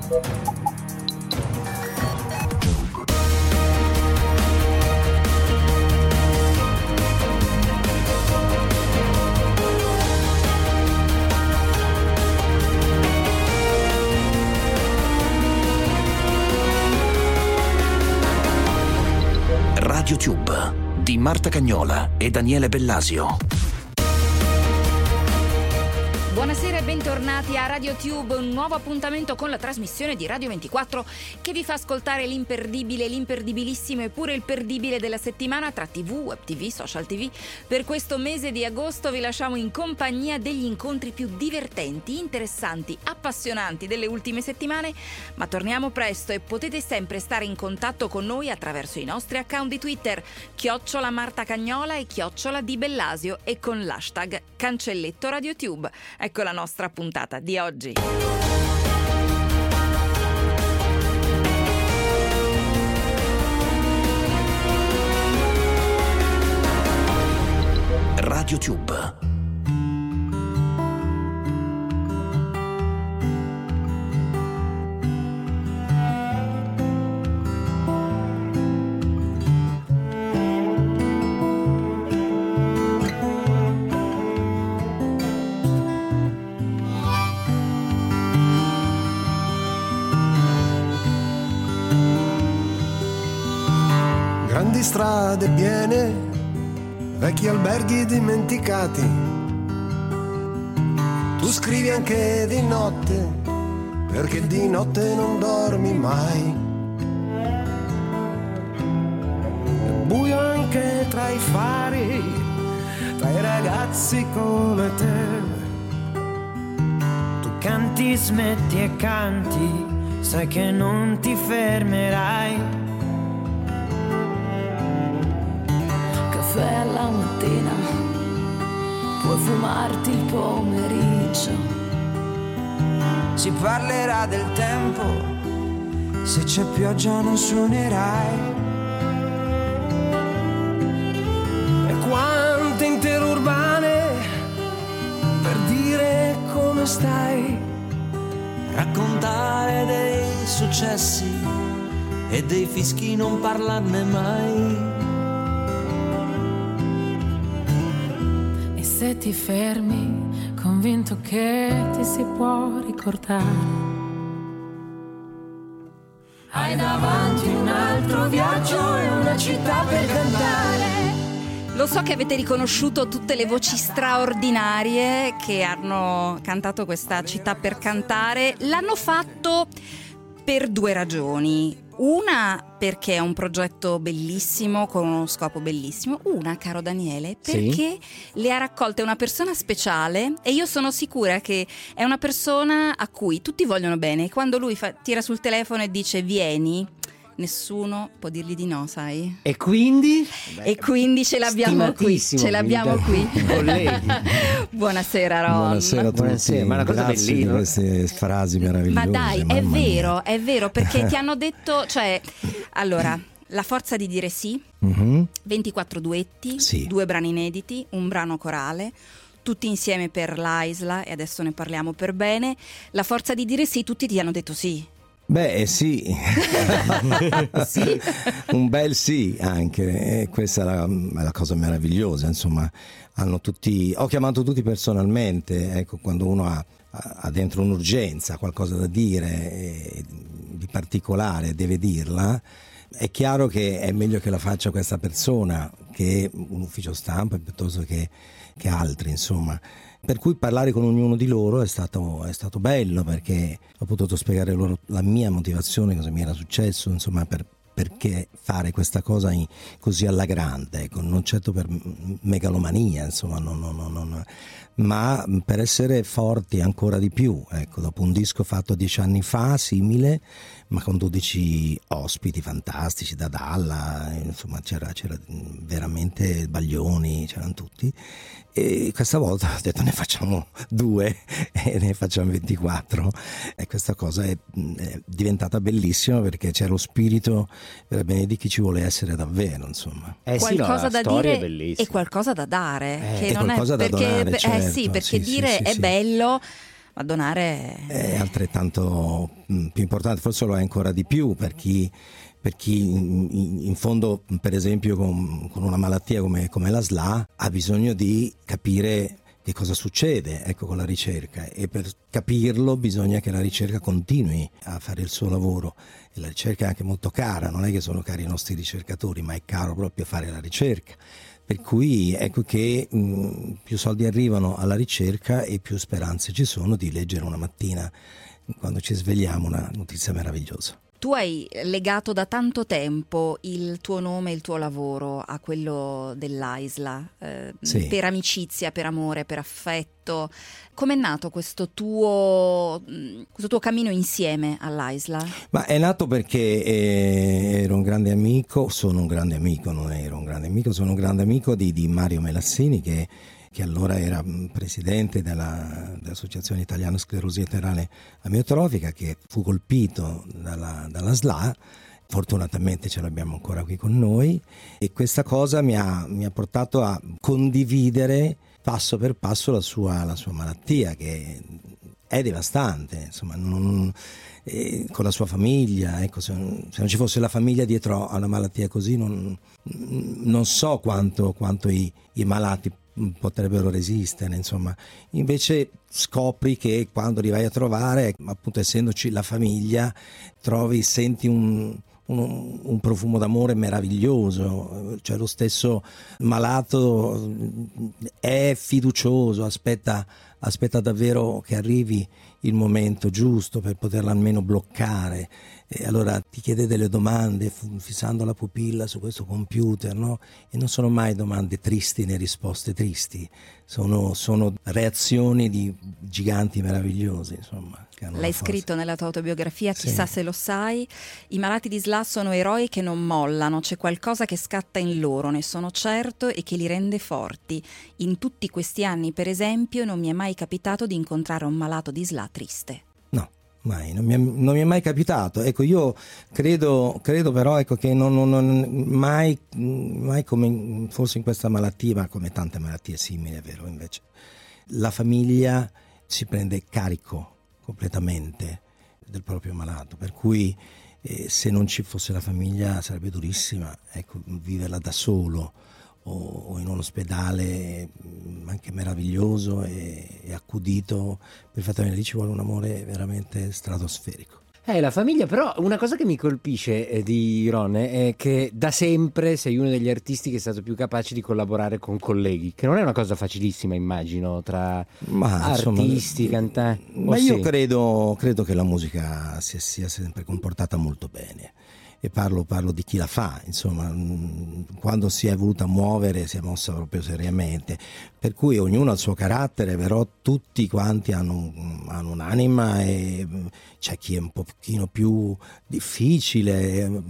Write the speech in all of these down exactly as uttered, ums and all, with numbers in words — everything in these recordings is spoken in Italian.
YouTube di Marta Cagnola e Daniele Bellasio. Buonasera e bentornati a Radio Tube, un nuovo appuntamento con la trasmissione di Radio ventiquattro che vi fa ascoltare l'imperdibile, l'imperdibilissimo e pure il perdibile della settimana tra tivù, web tv, social tv. Per questo mese di agosto vi lasciamo in compagnia degli incontri più divertenti, interessanti, appassionanti delle ultime settimane, ma torniamo presto e potete sempre stare in contatto con noi attraverso i nostri account di Twitter, chiocciola Marta Cagnola e chiocciola di Bellasio, e con l'hashtag cancelletto Radio Tube. Ecco la nostra puntata di oggi. Radio Tube. Grandi strade piene, vecchi alberghi dimenticati. Tu scrivi anche di notte, perché di notte non dormi mai. È buio anche tra i fari, tra i ragazzi come te. Tu canti, smetti e canti, sai che non ti fermerai. Alla mattina puoi fumarti il pomeriggio. Si parlerà del tempo, se c'è pioggia non suonerai. E quante interurbane per dire come stai. Raccontare dei successi e dei fischi, non parlarne mai. Se ti fermi, convinto che ti si può ricordare. Hai davanti un altro viaggio e una città per cantare. Lo so che avete riconosciuto tutte le voci straordinarie che hanno cantato questa città per cantare. L'hanno fatto per due ragioni. Una perché è un progetto bellissimo con uno scopo bellissimo. Una, caro Daniele, perché sì, le ha raccolte una persona speciale, e io sono sicura che è una persona a cui tutti vogliono bene. Quando lui fa, tira sul telefono e dice vieni, nessuno può dirgli di no, sai? E quindi? E quindi ce l'abbiamo qui, ce l'abbiamo qui. Colleghi. Buonasera Ron. Buonasera a tutti. Buonasera, ma una cosa grazie bellina. di queste frasi meravigliose. Ma dai, è mamma vero, mia. è vero, perché ti hanno detto, cioè, allora, la forza di dire sì, Mm-hmm. ventiquattro duetti, Sì. due brani inediti, un brano corale, tutti insieme per l'Aisla, e adesso ne parliamo per bene. La forza di dire sì, tutti ti hanno detto sì. Beh, eh, sì. Sì. Un bel sì anche, e questa è la, è la cosa meravigliosa, insomma. Hanno tutti, ho chiamato tutti personalmente, ecco, quando uno ha, ha dentro un'urgenza, qualcosa da dire eh, di particolare, deve dirla. È chiaro che è meglio che la faccia questa persona che un ufficio stampa piuttosto che, che altri, insomma. Per cui parlare con ognuno di loro è stato, è stato bello, perché ho potuto spiegare loro la mia motivazione, cosa mi era successo, insomma, per, perché fare questa cosa in, così alla grande, ecco, non certo per megalomania, insomma, no, no, no, no, ma per essere forti ancora di più, ecco, dopo un disco fatto dieci anni fa, simile, ma con dodici ospiti fantastici da Dalla, insomma c'era, c'era veramente Baglioni, c'erano tutti, e questa volta ho detto ne facciamo due e ne facciamo ventiquattro, e questa cosa è, è diventata bellissima, perché c'è lo spirito per bene di chi ci vuole essere davvero, insomma. Eh sì, no, Qualcosa la da storia dire è bellissima. e qualcosa da dare, Eh, che e non qualcosa è da perché, donare, eh certo. sì, perché Sì, dire sì, sì, è sì. bello, ma donare è altrettanto più importante, forse lo è ancora di più per chi, per chi in, in fondo, per esempio con, con una malattia come, come la S L A, ha bisogno di capire che cosa succede, ecco, con la ricerca, e per capirlo bisogna che la ricerca continui a fare il suo lavoro, e la ricerca è anche molto cara, non è che sono cari i nostri ricercatori, ma è caro proprio fare la ricerca. Per cui ecco che mh, più soldi arrivano alla ricerca e più speranze ci sono di leggere una mattina, quando ci svegliamo, una notizia meravigliosa. Tu hai legato da tanto tempo il tuo nome e il tuo lavoro a quello dell'A I S L A, eh, sì. per amicizia, per amore, per affetto. Com'è nato questo tuo, questo tuo cammino insieme all'A I S L A? Ma è nato perché eh, ero un grande amico, sono un grande amico, non ero un grande amico, sono un grande amico di, di Mario Melassini, che che allora era presidente della, dell'Associazione Italiana Sclerosi Laterale Amiotrofica, che fu colpito dalla, dalla S L A. Fortunatamente ce l'abbiamo ancora qui con noi, e questa cosa mi ha, mi ha portato a condividere passo per passo la sua, la sua malattia, che è devastante, insomma, non, eh, con la sua famiglia, ecco, se, se non ci fosse la famiglia dietro a una malattia così, non, non so quanto, quanto i, i malati potrebbero resistere, insomma. Invece scopri che quando li vai a trovare, appunto essendoci la famiglia, trovi, senti un, un, un profumo d'amore meraviglioso, cioè lo stesso malato è fiducioso, aspetta, aspetta davvero che arrivi il momento giusto per poterla almeno bloccare, e allora ti chiede delle domande fissando la pupilla su questo computer, no? E non sono mai domande tristi né risposte tristi, sono, sono reazioni di giganti meravigliosi, insomma. L'hai scritto nella tua autobiografia, chissà sì. se lo sai, i malati di S L A sono eroi che non mollano, c'è qualcosa che scatta in loro, ne sono certo, e che li rende forti. In tutti questi anni, per esempio, non mi è mai capitato di incontrare un malato di S L A triste. No, mai, non mi è, non mi è mai capitato. Ecco, io credo, credo però ecco, che non, non, non mai, mai come forse in questa malattia, ma come tante malattie simili, è vero, invece la famiglia si prende carico completamente del proprio malato, per cui eh, se non ci fosse la famiglia sarebbe durissima, ecco, viverla da solo o, o in un ospedale anche meraviglioso e, e accudito perfettamente. Lì ci vuole un amore veramente stratosferico. Eh, la famiglia, però una cosa che mi colpisce eh, di Ron è che da sempre sei uno degli artisti che è stato più capace di collaborare con colleghi, che non è una cosa facilissima, immagino, tra ma, artisti, insomma, cantanti. Ma io sì. credo, credo che la musica si sia sempre comportata molto bene, e parlo, parlo di chi la fa, insomma, quando si è voluta muovere si è mossa proprio seriamente, per cui ognuno ha il suo carattere, però tutti quanti hanno, hanno un'anima, e c'è chi è un pochino più difficile,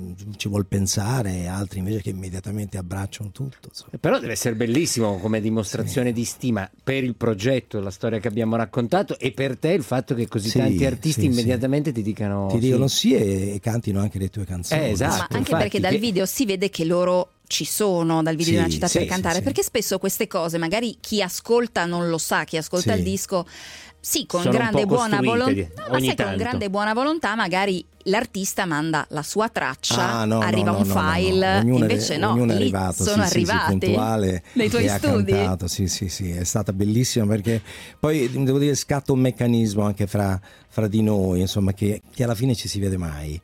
ci vuol pensare, altri invece che immediatamente abbracciano tutto, insomma. Però deve essere bellissimo come dimostrazione sì. di stima per il progetto, la storia che abbiamo raccontato, e per te il fatto che così sì, tanti artisti sì, immediatamente sì. ti dicano ti dicono sì, e, e cantino anche le tue canzoni. Eh, esatto, ma anche infatti, perché dal che... video si vede che loro ci sono, dal video sì, di una città sì, per cantare, sì, perché sì. spesso queste cose magari chi ascolta non lo sa, chi ascolta sì. il disco sì, con sono grande buona volontà, no, ma sai, tanto. con grande buona volontà magari l'artista manda la sua traccia, ah, no, arriva no, un no, file, no, no. invece è, no, ognuno è lì arrivato, sono sì, arrivati sì, sì, puntuale, nei tuoi e studi. Ha cantato, sì, sì, sì, è stata bellissima, perché poi devo dire scatta un meccanismo anche fra, fra di noi, insomma, che, che alla fine ci si vede mai.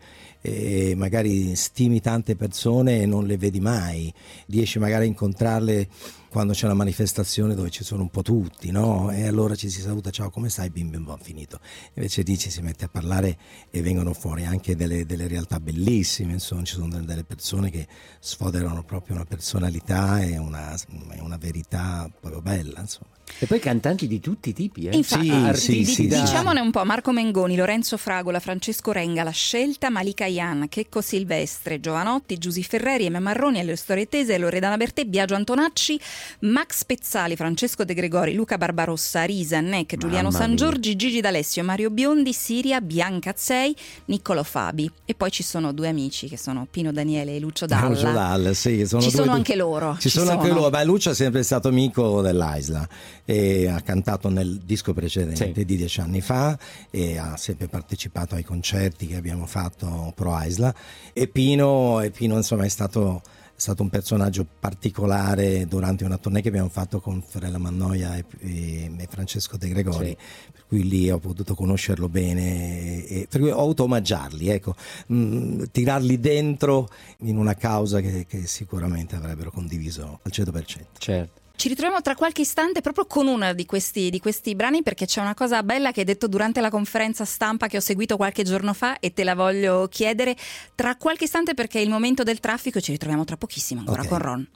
E magari stimi tante persone e non le vedi mai, riesci magari a incontrarle quando c'è una manifestazione dove ci sono un po' tutti, no? E allora ci si saluta, ciao, come stai, bim bim bom, finito. Invece lì ci si mette a parlare e vengono fuori anche delle, delle realtà bellissime, insomma, ci sono delle persone che sfoderano proprio una personalità e una, una verità proprio bella, insomma. E poi cantanti di tutti i tipi, eh? Infatti, sì, artisti, sì, sì, diciamone sì. un po': Marco Mengoni, Lorenzo Fragola, Francesco Renga, La Scelta, Malika Ian, Checco Silvestre, Giovanotti, Giusy Ferreri, Emma Marroni, Elio Storie Tese, Loredana Bertè, Biagio Antonacci, Max Pezzali, Francesco De Gregori, Luca Barbarossa, Risa, Neck, Giuliano Mamma San mia. Giorgi, Gigi D'Alessio, Mario Biondi, Siria, Bianca Azzei, Niccolo Fabi. E poi ci sono due amici che sono Pino Daniele e Lucio Dalla. Lucio Dalla, sì, sono ci due, sono due, anche loro. Ci, ci sono, sono anche loro. Beh, Lucio è sempre stato amico dell'A I S L A, e ha cantato nel disco precedente sì. di dieci anni fa e ha sempre partecipato ai concerti che abbiamo fatto pro Aisla. E Pino, e Pino insomma è stato È stato un personaggio particolare durante una tournée che abbiamo fatto con Fiorella Mannoia e, e, e Francesco De Gregori, sì. per cui lì ho potuto conoscerlo bene e, e per cui ho voluto omaggiarli, ecco, mh, tirarli dentro in una causa che, che sicuramente avrebbero condiviso al cento per cento. Certo. Ci ritroviamo tra qualche istante proprio con uno di questi, di questi brani, perché c'è una cosa bella che hai detto durante la conferenza stampa che ho seguito qualche giorno fa e te la voglio chiedere tra qualche istante, perché è il momento del traffico e ci ritroviamo tra pochissimo ancora okay. con Ron.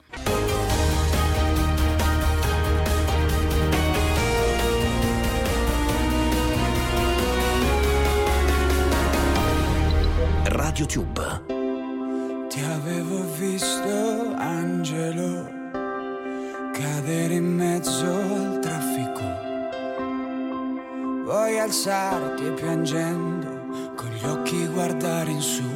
Radio Tube. Ti avevo visto, Angelo, cadere in mezzo al traffico, vuoi alzarti e piangendo con gli occhi guardare in su,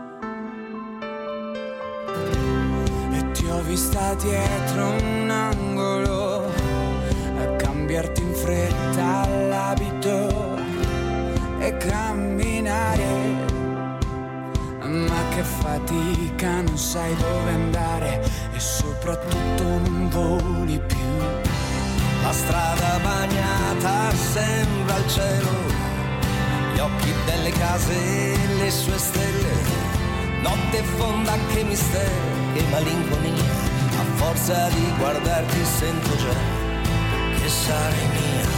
e ti ho vista dietro un angolo a cambiarti in fretta l'abito e camminare, ma che fatica, non sai dove andare e soprattutto non voli più. La strada bagnata sembra il cielo, gli occhi delle case e le sue stelle, notte fonda che mistero, che malinconia, a forza di guardarti sento già che sarai mia.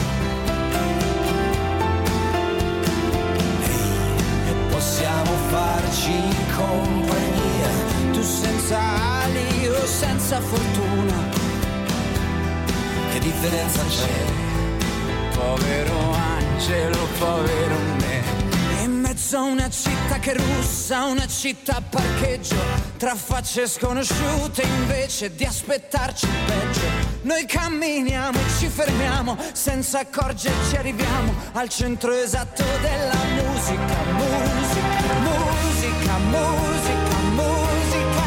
Possiamo farci compagnia, tu senza ali, io senza fortuna. Che differenza c'è? Povero angelo, povero me. In mezzo a una città che russa, una città a parcheggio, tra facce sconosciute invece di aspettarci il peggio. Noi camminiamo, ci fermiamo, senza accorgerci arriviamo al centro esatto della musica, musica, musica, musica, musica,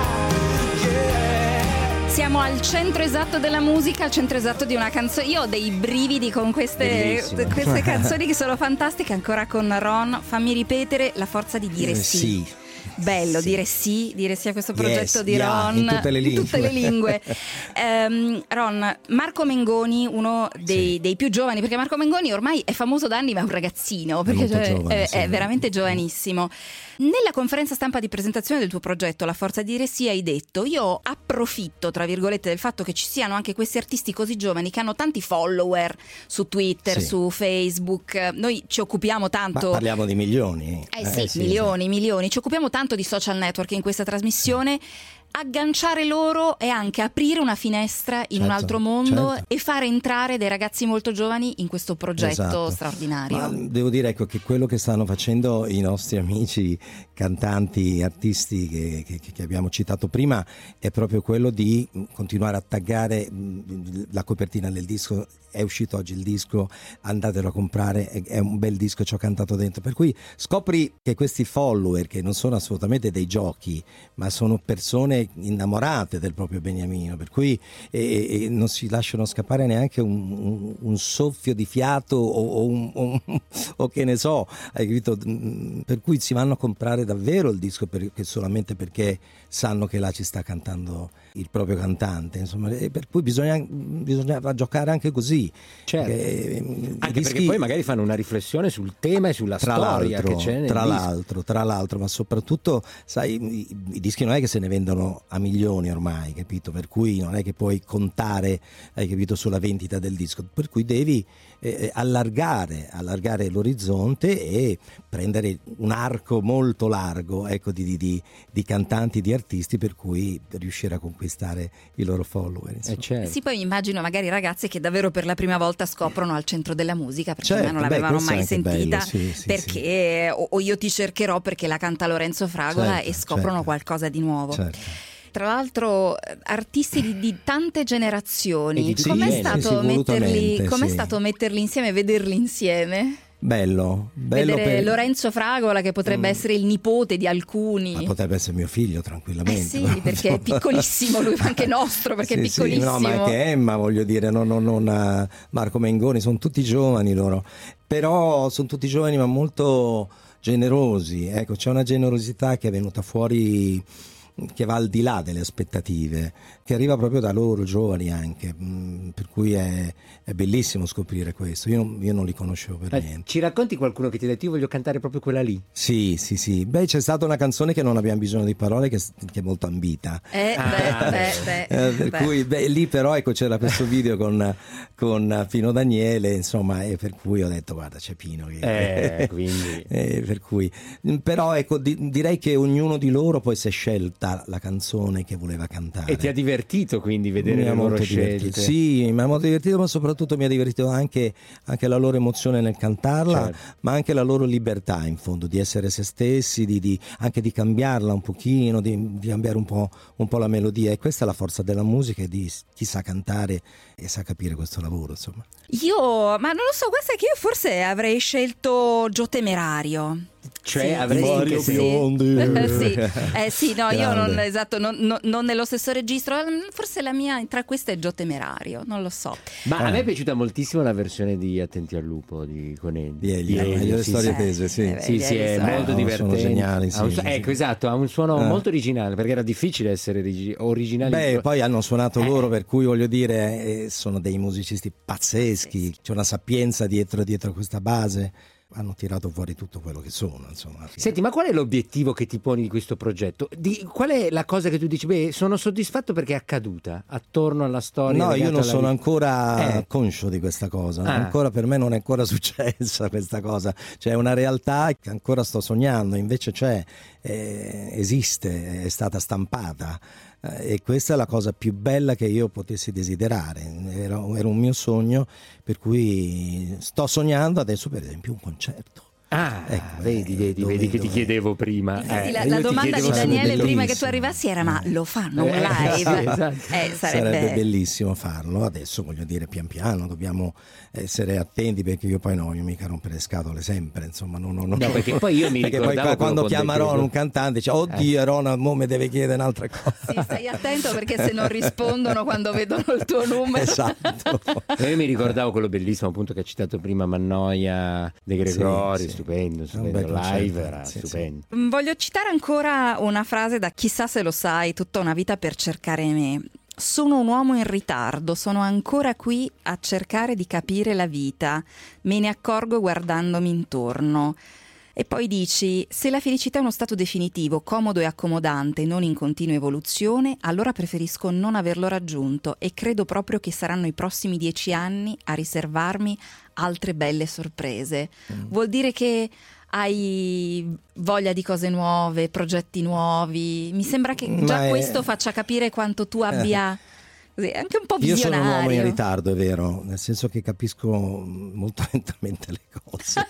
yeah. Siamo al centro esatto della musica, al centro esatto di una canzone. Io ho dei brividi con queste, queste canzoni che sono fantastiche. Ancora con Ron, fammi ripetere la forza di dire eh, sì. sì. Bello sì. dire sì, dire sì a questo progetto yes, di yeah, Ron in tutte le lingue, in tutte le lingue. um, Ron, Marco Mengoni, uno dei, sì. dei più giovani, perché Marco Mengoni ormai è famoso da anni ma è un ragazzino, perché è, cioè, giovane, è, sì, è veramente giovanissimo. Nella conferenza stampa di presentazione del tuo progetto La Forza di Dire Sì hai detto: io approfitto tra virgolette del fatto che ci siano anche questi artisti così giovani che hanno tanti follower su Twitter, sì. su Facebook. Noi ci occupiamo tanto, ma parliamo di milioni eh sì, eh, sì milioni, sì. milioni, ci occupiamo tanto di social network in questa trasmissione. Agganciare loro è anche aprire una finestra in certo, un altro mondo, certo. e fare entrare dei ragazzi molto giovani in questo progetto esatto. straordinario. Ma devo dire, ecco, che quello che stanno facendo i nostri amici cantanti, artisti che, che, che abbiamo citato prima è proprio quello di continuare a taggare la copertina del disco. È uscito oggi il disco, andatelo a comprare, è un bel disco, ci ho cantato dentro. Per cui scopri che questi follower, che non sono assolutamente dei giochi, ma sono persone innamorate del proprio beniamino, per cui e, e non si lasciano scappare neanche un, un, un soffio di fiato o, o, un, o, o che ne so, hai capito? Per cui si vanno a comprare davvero il disco perché, solamente perché sanno che là ci sta cantando il proprio cantante, insomma, e per cui bisogna, bisogna giocare anche così. Certo. Perché, anche rischi, perché poi magari fanno una riflessione sul tema e sulla tra storia l'altro, che c'è nel tra disco. l'altro, tra l'altro, ma soprattutto, sai, i, i dischi non è che se ne vendono a milioni ormai, capito? Per cui non è che puoi contare, hai capito, sulla vendita del disco, per cui devi eh, allargare, allargare l'orizzonte e prendere un arco molto largo, ecco, di, di, di cantanti, di artisti, per cui riuscire a conquistare i loro follower. Eh certo. Sì, poi immagino magari ragazzi che davvero per la prima volta scoprono Al Centro della Musica, perché certo, non l'avevano beh, mai sentita, bello, sì, sì, perché sì. O, o Io ti cercherò perché la canta Lorenzo Fragola, certo, e scoprono certo. qualcosa di nuovo. Certo. Tra l'altro artisti di, di tante generazioni, di com'è, sì, stato, sì, metterli, com'è sì. stato metterli insieme e vederli insieme? bello, bello vedere per... Lorenzo Fragola che potrebbe mm. essere il nipote di alcuni. Ma potrebbe essere mio figlio tranquillamente. Eh sì, perché è piccolissimo lui, anche nostro, perché sì, è piccolissimo. Sì, no, ma anche Emma, voglio dire, non, non, non Marco Mengoni, sono tutti giovani loro, però sono tutti giovani ma molto generosi. Ecco, c'è una generosità che è venuta fuori, che va al di là delle aspettative, che arriva proprio da loro giovani anche, mh, per cui è, è bellissimo scoprire questo. Io non, io non li conoscevo per eh, niente. Ci racconti qualcuno che ti ha detto io voglio cantare proprio quella lì? Sì, sì, sì. Beh, c'è stata una canzone che non abbiamo bisogno di parole, che, che è molto ambita. Eh, ah, beh, beh, beh, eh, per beh. cui beh, lì però ecco c'era questo video con, con Pino Daniele, insomma, e per cui ho detto guarda c'è Pino che... eh, quindi eh, per cui però ecco di, direi che ognuno di loro poi si è scelta la canzone che voleva cantare. E ti ha divertito quindi vedere mi le loro scelte? Sì, mi ha molto divertito, ma soprattutto mi ha divertito anche, anche la loro emozione nel cantarla, certo. Ma anche la loro libertà in fondo di essere se stessi, di, di, anche di cambiarla un pochino, di, di cambiare un po', un po' la melodia, e questa è la forza della musica e di chi sa cantare e sa capire questo lavoro, insomma. Io, ma non lo so, guarda che io forse avrei scelto Gio Temerario. Cioè sì, avresti Mario sì, Biondi sì. Eh, sì, no, io non, esatto, non, non, non nello stesso registro. Forse la mia tra queste è Gio Temerario, non lo so. Ma eh. a me è piaciuta moltissimo la versione di Attenti al lupo di Conelli. Di Elio, di Elio, le sì, storie sì. tese, sì. Eh, Sì, sì, è eh, molto no, divertente. Sono geniali, sì, un, sì, ecco, sì. esatto, ha un suono eh. molto originale, perché era difficile essere origi- originali. Beh, poi hanno suonato eh. loro, per cui voglio dire, eh, sono dei musicisti pazzeschi, c'è una sapienza dietro, dietro questa base. Hanno tirato fuori tutto quello che sono, insomma. Senti, ma qual è l'obiettivo che ti poni di questo progetto? Di, qual è la cosa che tu dici, beh, sono soddisfatto perché è accaduta attorno alla storia? No, io non sono vita. ancora eh. conscio di questa cosa, ah. ancora per me non è ancora successa questa cosa, c'è una realtà che ancora sto sognando, invece c'è, eh, esiste, è stata stampata. E questa è la cosa più bella che io potessi desiderare, era, era un mio sogno, per cui sto sognando adesso per esempio un concerto. Ah, ecco, vedi, eh, vedi, dove, vedi che dove... ti chiedevo prima. Eh, eh, la, la domanda di Daniele prima che tu arrivassi era ma lo fanno un Eh, live? sì, esatto. eh, sarebbe... sarebbe bellissimo farlo. Adesso voglio dire pian piano dobbiamo essere attenti, perché io poi no, io mica rompere le scatole sempre, insomma, no, no, no. No, perché poi io mi perché ricordavo poi quando chiama Ron un cantante dice oddio eh. Ron mo mi deve chiedere un'altra cosa. Sì, stai attento perché se non rispondono quando vedono il tuo numero. Esatto. Io mi ricordavo quello bellissimo appunto che ha citato prima, Mannoia De Gregori, sì, sì. stupendo, stupendo, live era sì, stupendo. Sì. Voglio citare ancora una frase da Chissà se lo sai, tutta una vita per cercare me. Sono un uomo in ritardo, sono ancora qui a cercare di capire la vita, me ne accorgo guardandomi intorno. E poi dici, se la felicità è uno stato definitivo, comodo e accomodante, non in continua evoluzione, allora preferisco non averlo raggiunto e credo proprio che saranno i prossimi dieci anni a riservarmi altre belle sorprese. Mm. Vuol dire che hai voglia di cose nuove, progetti nuovi. Mi sembra che già è... questo faccia capire quanto tu abbia... Sì, anche un po' visionario. Io sono un uomo in ritardo, è vero, nel senso che capisco molto lentamente le cose.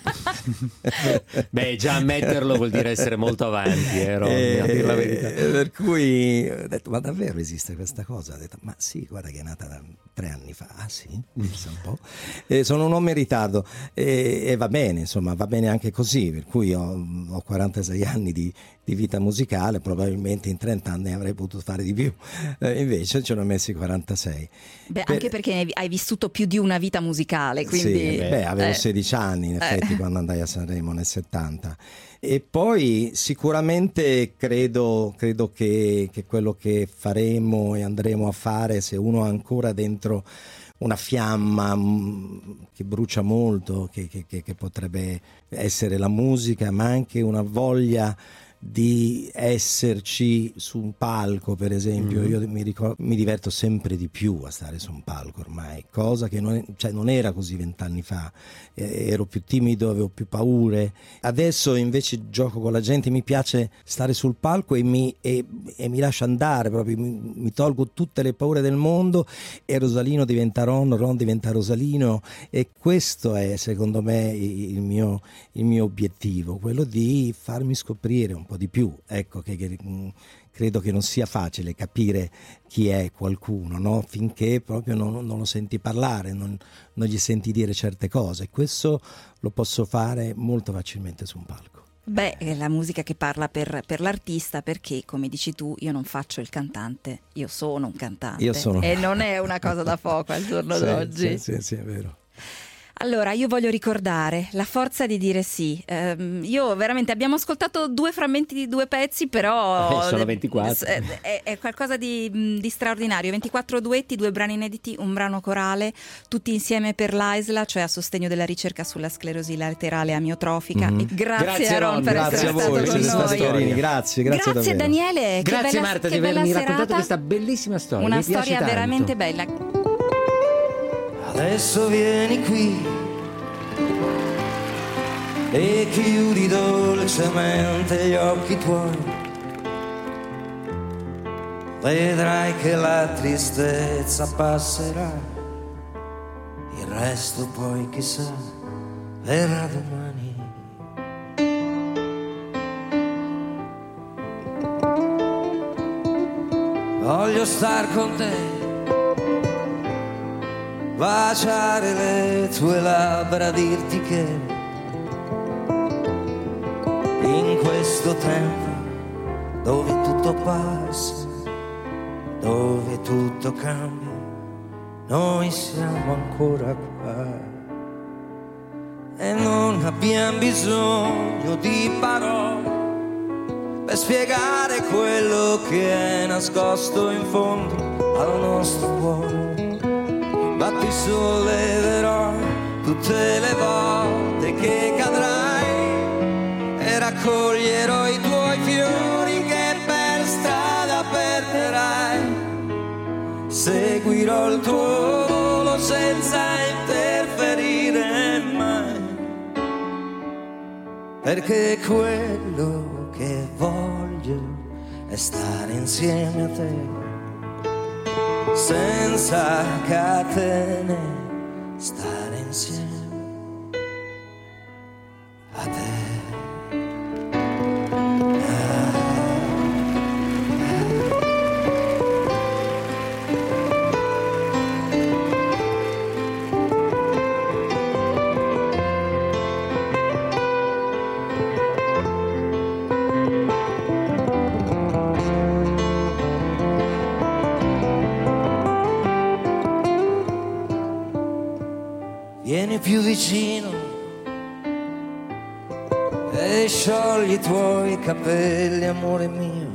Beh, già ammetterlo vuol dire essere molto avanti, eh, Ron, e, a dire la verità. Per cui ho detto, ma davvero esiste questa cosa? Ho detto, ma sì, guarda che è nata da tre anni fa. Ah sì? Pensa un po'. E sono un uomo in ritardo e, e va bene, insomma, va bene anche così, per cui ho, ho quarantasei anni di, di vita musicale, probabilmente in trenta anni avrei potuto fare di più, eh, invece ce ne ho messi quarantasei. Beh, per... anche perché hai vissuto più di una vita musicale, quindi... Sì, beh, avevo eh. sedici anni in effetti eh. quando andai a Sanremo nel settanta. E poi sicuramente credo, credo che, che quello che faremo e andremo a fare, se uno ha ancora dentro una fiamma che brucia molto, che, che, che potrebbe essere la musica, ma anche una voglia di esserci su un palco, per esempio. Mm. Io mi, ricordo, mi diverto sempre di più a stare su un palco ormai, cosa che non, cioè non era così vent'anni fa, eh, ero più timido, avevo più paure. Adesso invece gioco con la gente, mi piace stare sul palco e mi, e, e mi lascio andare proprio, mi, mi tolgo tutte le paure del mondo e Rosalino diventa Ron, Ron diventa Rosalino, e questo è secondo me il mio, il mio obiettivo, quello di farmi scoprire un po' po' di più, ecco, che, che mh, credo che non sia facile capire chi è qualcuno, no? Finché proprio non, non lo senti parlare, non, non gli senti dire certe cose. Questo lo posso fare molto facilmente su un palco. Beh, è la musica che parla per, per l'artista, perché come dici tu, io non faccio il cantante, io sono un cantante. Io sono... E non è una cosa da poco al giorno sì, d'oggi. Sì, sì, sì, è vero. Allora, io voglio ricordare la forza di dire sì. Eh, io veramente abbiamo ascoltato due frammenti di due pezzi, però eh, sono ventiquattro. È, è, è qualcosa di, di straordinario. ventiquattro duetti, due brani inediti, un brano corale, tutti insieme per l'Aisla, cioè a sostegno della ricerca sulla sclerosi laterale amiotrofica. Mm-hmm. E grazie, grazie a Ron, Ron per grazie essere a voi, stato con noi. Carini, grazie, grazie, grazie Daniele. Grazie che bella, Marta che di avermi bella raccontato serata. questa bellissima storia. Una Mi storia veramente tanto. bella. Adesso vieni qui e chiudi dolcemente gli occhi tuoi, vedrai che la tristezza passerà, il resto poi chissà verrà domani. Voglio star con te, baciare le tue labbra, dirti che in questo tempo dove tutto passa, dove tutto cambia, noi siamo ancora qua e non abbiamo bisogno di parole per spiegare quello che è nascosto in fondo al nostro cuore. Ma ti solleverò tutte le volte che cadrai e raccoglierò i tuoi fiori che per strada perderai. Seguirò il tuo volo senza interferire mai, perché quello che voglio è stare insieme a te, senza catene, stare insieme a te. Vieni più vicino e sciogli i tuoi capelli, amore mio.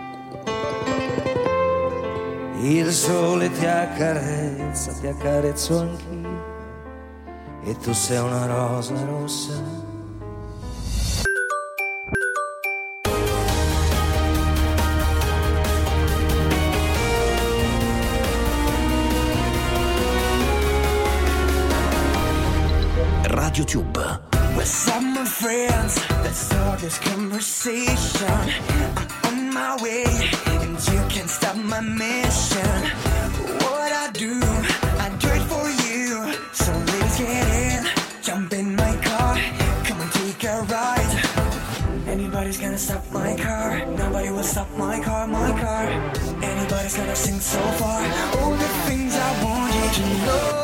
Il sole ti accarezza, ti accarezzo anch'io, e tu sei una rosa rossa. YouTube. What's up, my friends? Let's start this conversation. I'm on my way, and you can't stop my mission. What I do, I do it for you. So let's get in, jump in my car, come and take a ride. Anybody's gonna stop my car, nobody will stop my car, my car. Anybody's gonna sing so far, all the things I want you to know.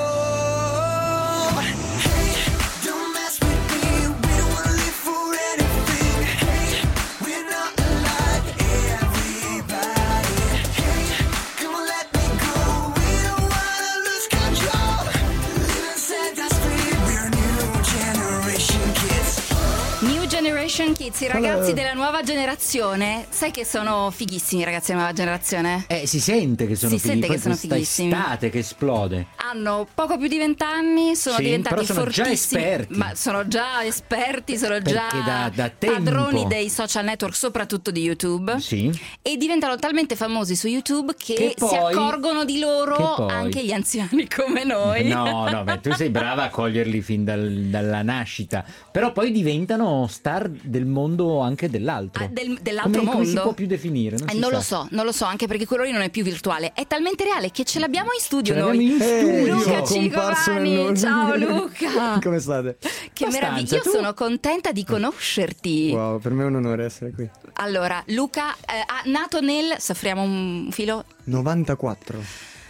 Generation Kids, i ragazzi della nuova generazione, sai che sono fighissimi i ragazzi della nuova generazione? Eh, si sente che sono si fighi, sente poi che sono questa fighissimi. estate che esplode. Hanno poco più di vent'anni, sono sì, diventati però sono fortissimi, già esperti. ma sono già esperti, sono Perché già da, da tempo. padroni dei social network, soprattutto di YouTube. Sì. E diventano talmente famosi su YouTube che, che poi, si accorgono di loro poi, anche gli anziani come noi. No, no, beh, tu sei brava a coglierli fin dal, dalla nascita, però poi diventano star del mondo anche dell'altro. Ah, del, dell'altro come, mondo? Come si può più definire? Non, Eh, si non sa. lo so, non lo so, anche perché quello lì non è più virtuale, è talmente reale che ce l'abbiamo in studio Ce noi. l'abbiamo in studio. Luca sono comparso nel Cigovani, nulla. ciao Luca. Come state? Che Abbastanza, meraviglia, io tu- sono contenta di conoscerti. Wow, per me è un onore essere qui. Allora, Luca, eh, ah, nato nel, soffriamo un filo, novantaquattro.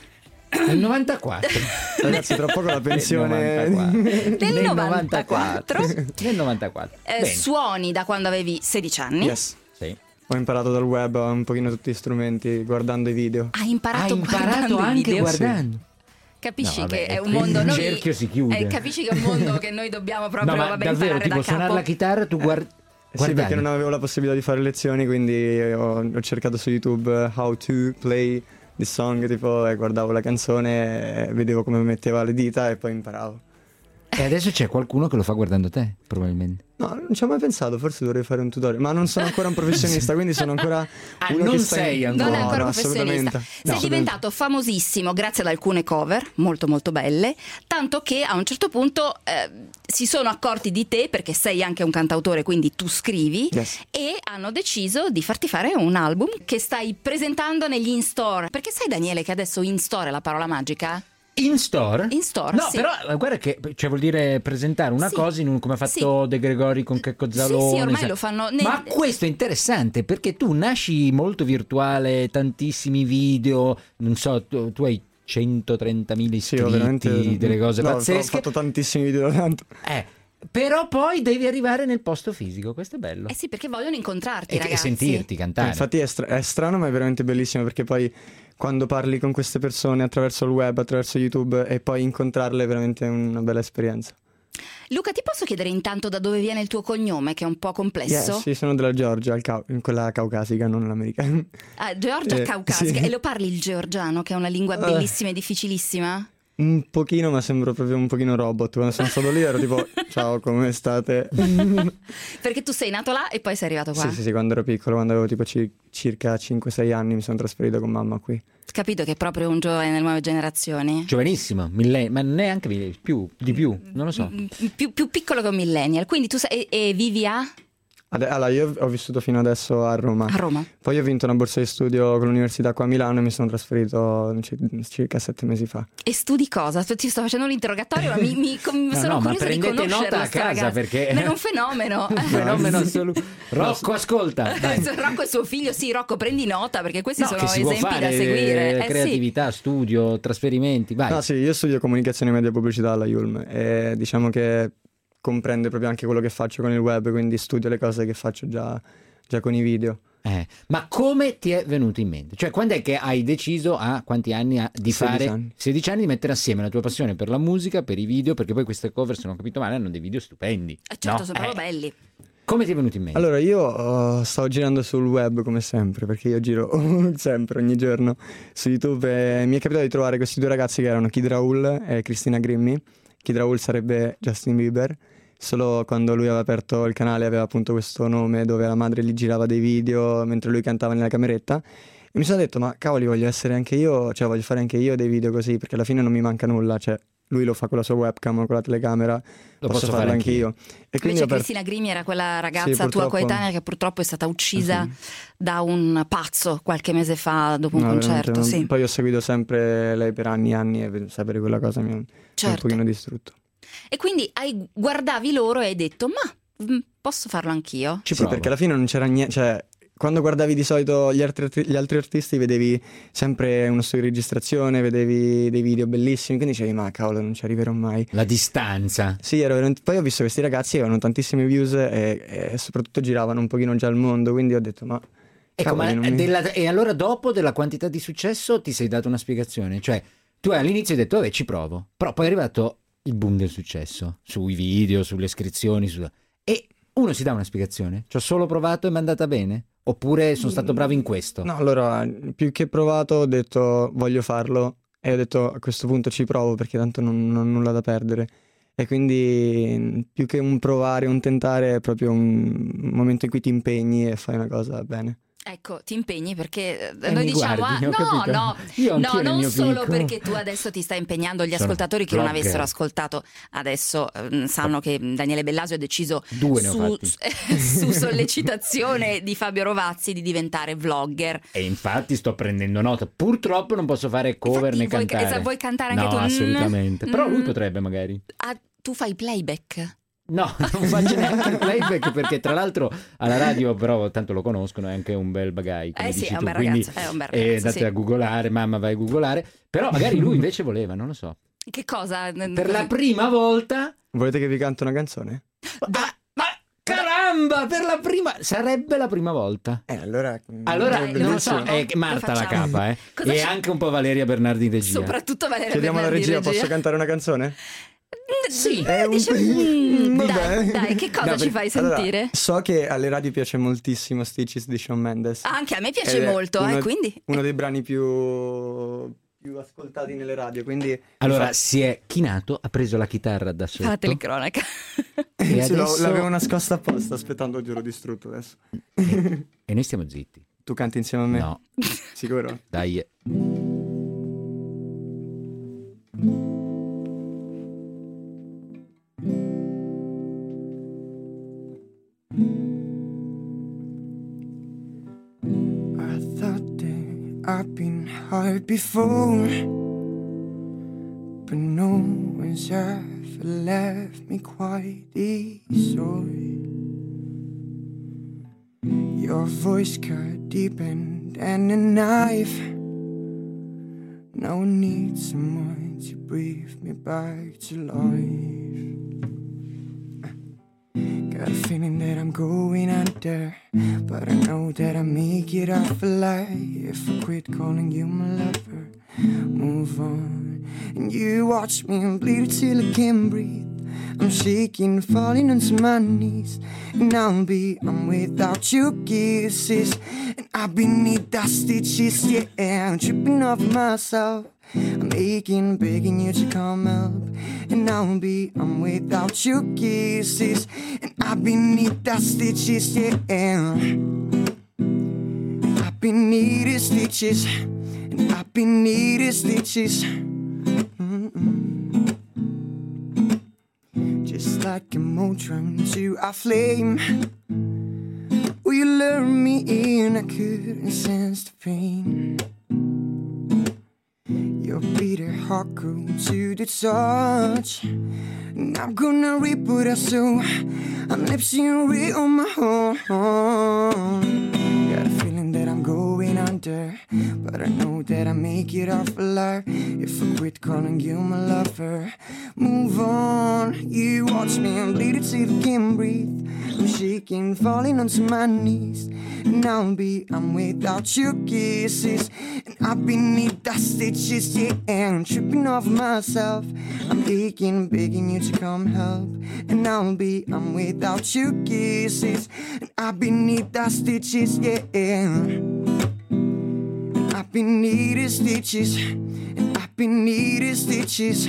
Nel novantaquattro. Ragazzi, tra poco la pensione. Nel Del novantaquattro. Nel novantaquattro. eh, Bene. suoni da quando avevi sedici anni. Yes. Sì. Ho imparato dal web un pochino tutti gli strumenti guardando i video. Hai imparato, Hai imparato guardando i anche video? guardando. Capisci No, vabbè, che è un qui mondo il noi, cerchio si chiude. eh, capisci che è un mondo che noi dobbiamo proprio No, ma vabbè, davvero, imparare tipo da suonare capo. la chitarra, tu guardi. Sì, perché non avevo la possibilità di fare lezioni, quindi ho, ho cercato su YouTube how to play this song, tipo, e guardavo la canzone, e vedevo come metteva le dita e poi imparavo. E adesso c'è qualcuno che lo fa guardando te, probabilmente. No, non ci ho mai pensato, forse dovrei fare un tutorial, ma non sono ancora un professionista, quindi sono ancora Ah, uno non che sta in- sei ancora. Non è No, ancora no, professionista. assolutamente. Sei No. diventato famosissimo grazie ad alcune cover molto molto belle, tanto che a un certo punto eh, si sono accorti di te perché sei anche un cantautore, quindi tu scrivi, Yes. e hanno deciso di farti fare un album che stai presentando negli in-store. Perché sai, Daniele, che adesso in-store è la parola magica? In store? In store, No, sì. però eh, guarda che cioè, vuol dire presentare una Sì. cosa in un, come ha fatto Sì. De Gregori con Checco Sì, Zalone. sì, ormai sai. lo fanno nel- Ma questo è interessante perché tu nasci molto virtuale, tantissimi video, non so, tu, tu hai centotrentamila Sì, iscritti, ho veramente delle cose no, pazzesche. Ho fatto tantissimi video tanto. Eh, però poi devi arrivare nel posto fisico, questo è bello. Eh sì, perché vogliono incontrarti, e, e ragazzi. sentirti cantare. Infatti è, stra- è strano, ma è veramente bellissimo, perché poi quando parli con queste persone attraverso il web, attraverso YouTube, e poi incontrarle è veramente una bella esperienza. Luca, ti posso chiedere intanto da dove viene il tuo cognome, che è un po' complesso? Yes, sì, sono della Georgia, il cau- quella caucasica, non l'americana. Ah, Georgia Eh, caucasica. sì. E lo parli il georgiano, che è una lingua bellissima e difficilissima? Un pochino, ma sembro proprio un pochino robot. Quando sono stato lì ero tipo, ciao, come state? Perché tu sei nato là e poi sei arrivato qua. Sì, sì, sì, quando ero piccolo, quando avevo tipo ci- circa cinque sei anni, mi sono trasferito con mamma qui. Capito che è proprio un giovane nelle nuove generazioni? Giovanissimo, millenni, ma neanche millenni, più, di più, non lo so. Mm, Più, più piccolo che un millennial. Quindi tu sei, e, e vivi a? Ade- allora, io ho vissuto fino adesso a Roma. A Roma. Poi ho vinto una borsa di studio con l'università qua a Milano e mi sono trasferito ci- circa sette mesi fa. E studi cosa? Ti sto facendo l'interrogatorio, ma mi, mi, com- No, sono no, ma curiosa di prendete conoscerlo. nota a sto casa, ragazzo. perché- Ma è un fenomeno. Fenomeno assoluto. Rocco, ascolta. dai. Rocco e suo figlio, sì, Rocco, prendi nota perché questi No, sono che si può esempi fare, da seguire. eh, Eh, creatività, studio, trasferimenti, vai. No, sì, io studio comunicazione media e pubblicità alla I U L M e diciamo che comprende proprio anche quello che faccio con il web, quindi studio le cose che faccio già, già con i video. Eh, ma come ti è venuto in mente? Cioè, quando è che hai deciso, a quanti anni ha, di sedici fare anni. sedici anni, di mettere assieme la tua passione per la musica, per i video, perché poi queste cover, se non ho capito male, hanno dei video stupendi. Eh, certo, no? sono proprio Eh, belli. Come ti è venuto in mente? Allora, io oh, stavo girando sul web come sempre, perché io giro sempre, ogni giorno, su YouTube e mi è capitato di trovare questi due ragazzi che erano Kid Raoul e Cristina Grimmy. Kid Raoul sarebbe Justin Bieber, solo quando lui aveva aperto il canale aveva appunto questo nome dove la madre gli girava dei video mentre lui cantava nella cameretta. E mi sono detto, ma cavoli, voglio essere anche io, cioè voglio fare anche io dei video così, perché alla fine non mi manca nulla, cioè lui lo fa con la sua webcam, con la telecamera, Lo posso, posso farlo fare anche io. anch'io. E quindi Invece ho aperto- Cristina Grimmy era quella ragazza Sì, tua purtroppo- coetanea che purtroppo è stata uccisa Ah, sì. da un pazzo qualche mese fa dopo un No, concerto. veramente non- Sì. Poi ho seguito sempre lei per anni e anni e sapere quella cosa mi ha, mi ha Certo. un pochino distrutto. E quindi hai, guardavi loro e hai detto, ma mm, posso farlo anch'io? Ci Sì, provo. perché alla fine non c'era niente, cioè quando guardavi di solito gli altri, gli altri artisti vedevi sempre uno studio di registrazione, vedevi dei video bellissimi, quindi dicevi ma cavolo non ci arriverò mai. La distanza. Sì, ero veramente- poi ho visto questi ragazzi che avevano tantissime views e, e soprattutto giravano un pochino già al mondo, quindi ho detto ma... Ecco, cavoli, ma non mi- della- e allora dopo della quantità di successo ti sei dato una spiegazione? Cioè, tu all'inizio hai detto, vabbè, ci provo, però poi è arrivato il boom del successo, sui video, sulle iscrizioni, su... e uno si dà una spiegazione? Ci ho solo provato e mi è andata bene? Oppure sono stato bravo in questo? No, allora, più che provato ho detto voglio farlo e ho detto a questo punto ci provo perché tanto non, non ho nulla da perdere. E quindi più che un provare, un tentare è proprio un momento in cui ti impegni e fai una cosa bene. Ecco, ti impegni perché Eh, noi mi diciamo guardi, ah, ho no, capito. no, Io anch'io no, nel non mio solo piccolo. perché tu adesso ti stai impegnando, gli Sono ascoltatori che non blogger. avessero ascoltato adesso eh, sanno che Daniele Bellasio ha deciso Due ne ho su, fatti. su sollecitazione di Fabio Rovazzi di diventare vlogger. E infatti sto prendendo nota. Purtroppo non posso fare cover Infatti, né vuoi- cantare. esatto, vuoi cantare anche no, tu? Mm, assolutamente. Però lui mm. potrebbe magari. Ah, tu fai playback? No, non faccio neanche il playback perché tra l'altro alla radio però tanto lo conoscono, è anche un bel bagay, come Eh sì, dici è un tu, bel quindi ragazzo, è un bel eh, ragazzo, andate sì. a googolare, mamma vai a googolare, però magari lui invece voleva, non lo so. Che cosa? Per la prima volta Volete che vi canto una canzone? Ah, ma caramba, per la prima sarebbe la prima volta. Eh, allora... Allora, è non lo so, bellissimo. è Marta la facciamo? capa, eh. Cosa E c'è? anche un po' Valeria Bernardi in regia. Soprattutto Valeria Chiediamo alla Bernardi in regia, posso cantare una canzone? Sì, È un- dice, mm, Vabbè. dai, dai, che cosa No, ci per- fai allora, sentire? so che alle radio piace moltissimo Stitches di Shawn Mendes. Ah, anche a me piace Ed è molto, uno, eh, quindi uno dei brani più, più ascoltati nelle radio, quindi... Allora, fa- si è chinato, ha preso la chitarra da fa la sotto. telecronaca. E Sì, lo- adesso- l'avevo nascosta apposta aspettando il giro distrutto adesso. E noi stiamo zitti. Tu canti insieme a me? No, Sicuro? dai. I thought that I'd been hurt before, but no one's ever left me quite this sore. Your voice cut deep and, and a knife. Now I need someone to breathe me back to life. Got a feeling that I'm going under, but I know that I make it up alive if I quit calling you my lover. Move on, and you watch me bleed till I can't breathe. I'm shaking, falling onto my knees, and I'll be, I'm without your kisses, and I've been need that stitches, yeah, I'm tripping off myself. I'm aching, begging you to come help, and I'll be, I'm without your kisses, and I've been need that stitches, yeah. I've been needing stitches, and I've been needing stitches. Mm-mm. Just like a motion to a flame. Will you lure me in? I couldn't sense the pain. Your bitter heart grew to the touch, and I'm gonna rip what I sow. I'm lipsing right on my own. Got a feeling that I'm going under, but I know that I make it off alive if I quit calling you my lover. Move on, you watch me and bleed it till I can't breathe. I'm shaking, falling onto my knees, and I'll be, I'm without your kisses, and I've been need that stitches, yeah, I'm tripping off myself. I'm aching, begging you to come help, and I'll be, I'm without your kisses, and I've been need that stitches, yeah, and I've been needing stitches, and I've been needing stitches.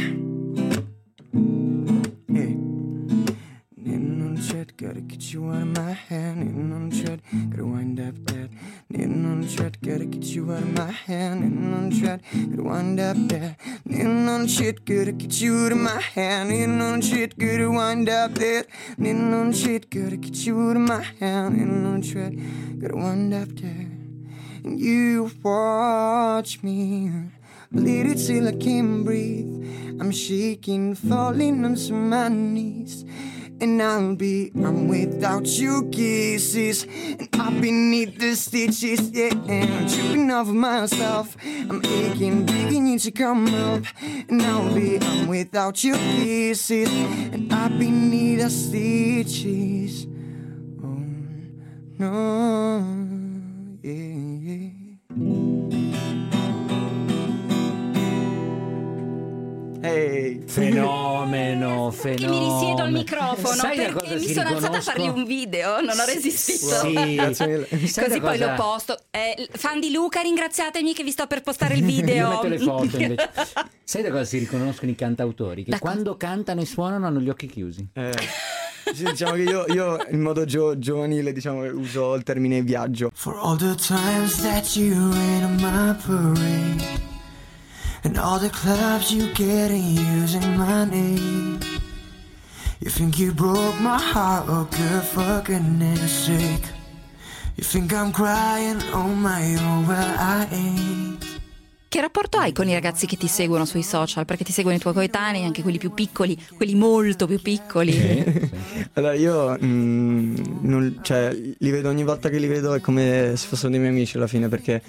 Yeah. Knitting on the thread, gotta get you out of my hand. Knitting on the thread, gotta wind up that. Knitting on the thread, gotta get you out of my hand. Knitting on the thread, gotta wind up that. Knitting on the shit, gotta get you out of my hand. Knitting on the shit, gotta wind up that. Knitting on the shit, gotta get you out of my hand. Knitting on the thread, gotta wind up that. And you watch me bleed it till I can't breathe. I'm shaking, falling onto my knees, and I'll be, I'm without your kisses, and I've been need the stitches, yeah, I'm tripping off myself. I'm aching, begging you to come up, and I'll be, I'm without your kisses, and I've been need the stitches. Oh no, yeah, yeah. Hey. Fenomeno, fenomeno. Che mi risiedo al microfono Sai da perché cosa mi si sono alzata a riconosco? fargli un video, non ho resistito. Sì. Grazie mille. Sai Così da poi cosa- l'ho posto. Eh, fan di Luca, ringraziatemi che vi sto per postare il video. Io metto le foto invece. Sai da cosa si riconoscono i cantautori? Che Da quando cantano e suonano hanno gli occhi chiusi. Eh, Sì, diciamo che io, io in modo gio- giovanile diciamo uso il termine viaggio. For all the times that you rain on my parade, and all the clubs you get in using my name. You think you broke my heart, oh good for goodness sake. You think I'm crying on my own, well I ain't. Che rapporto hai con i ragazzi che ti seguono sui social? Perché ti seguono i tuoi coetanei, anche quelli più piccoli, quelli molto più piccoli. Sì, sì. Allora io mm, non, cioè, li vedo ogni volta che li vedo è come se fossero dei miei amici alla fine, perché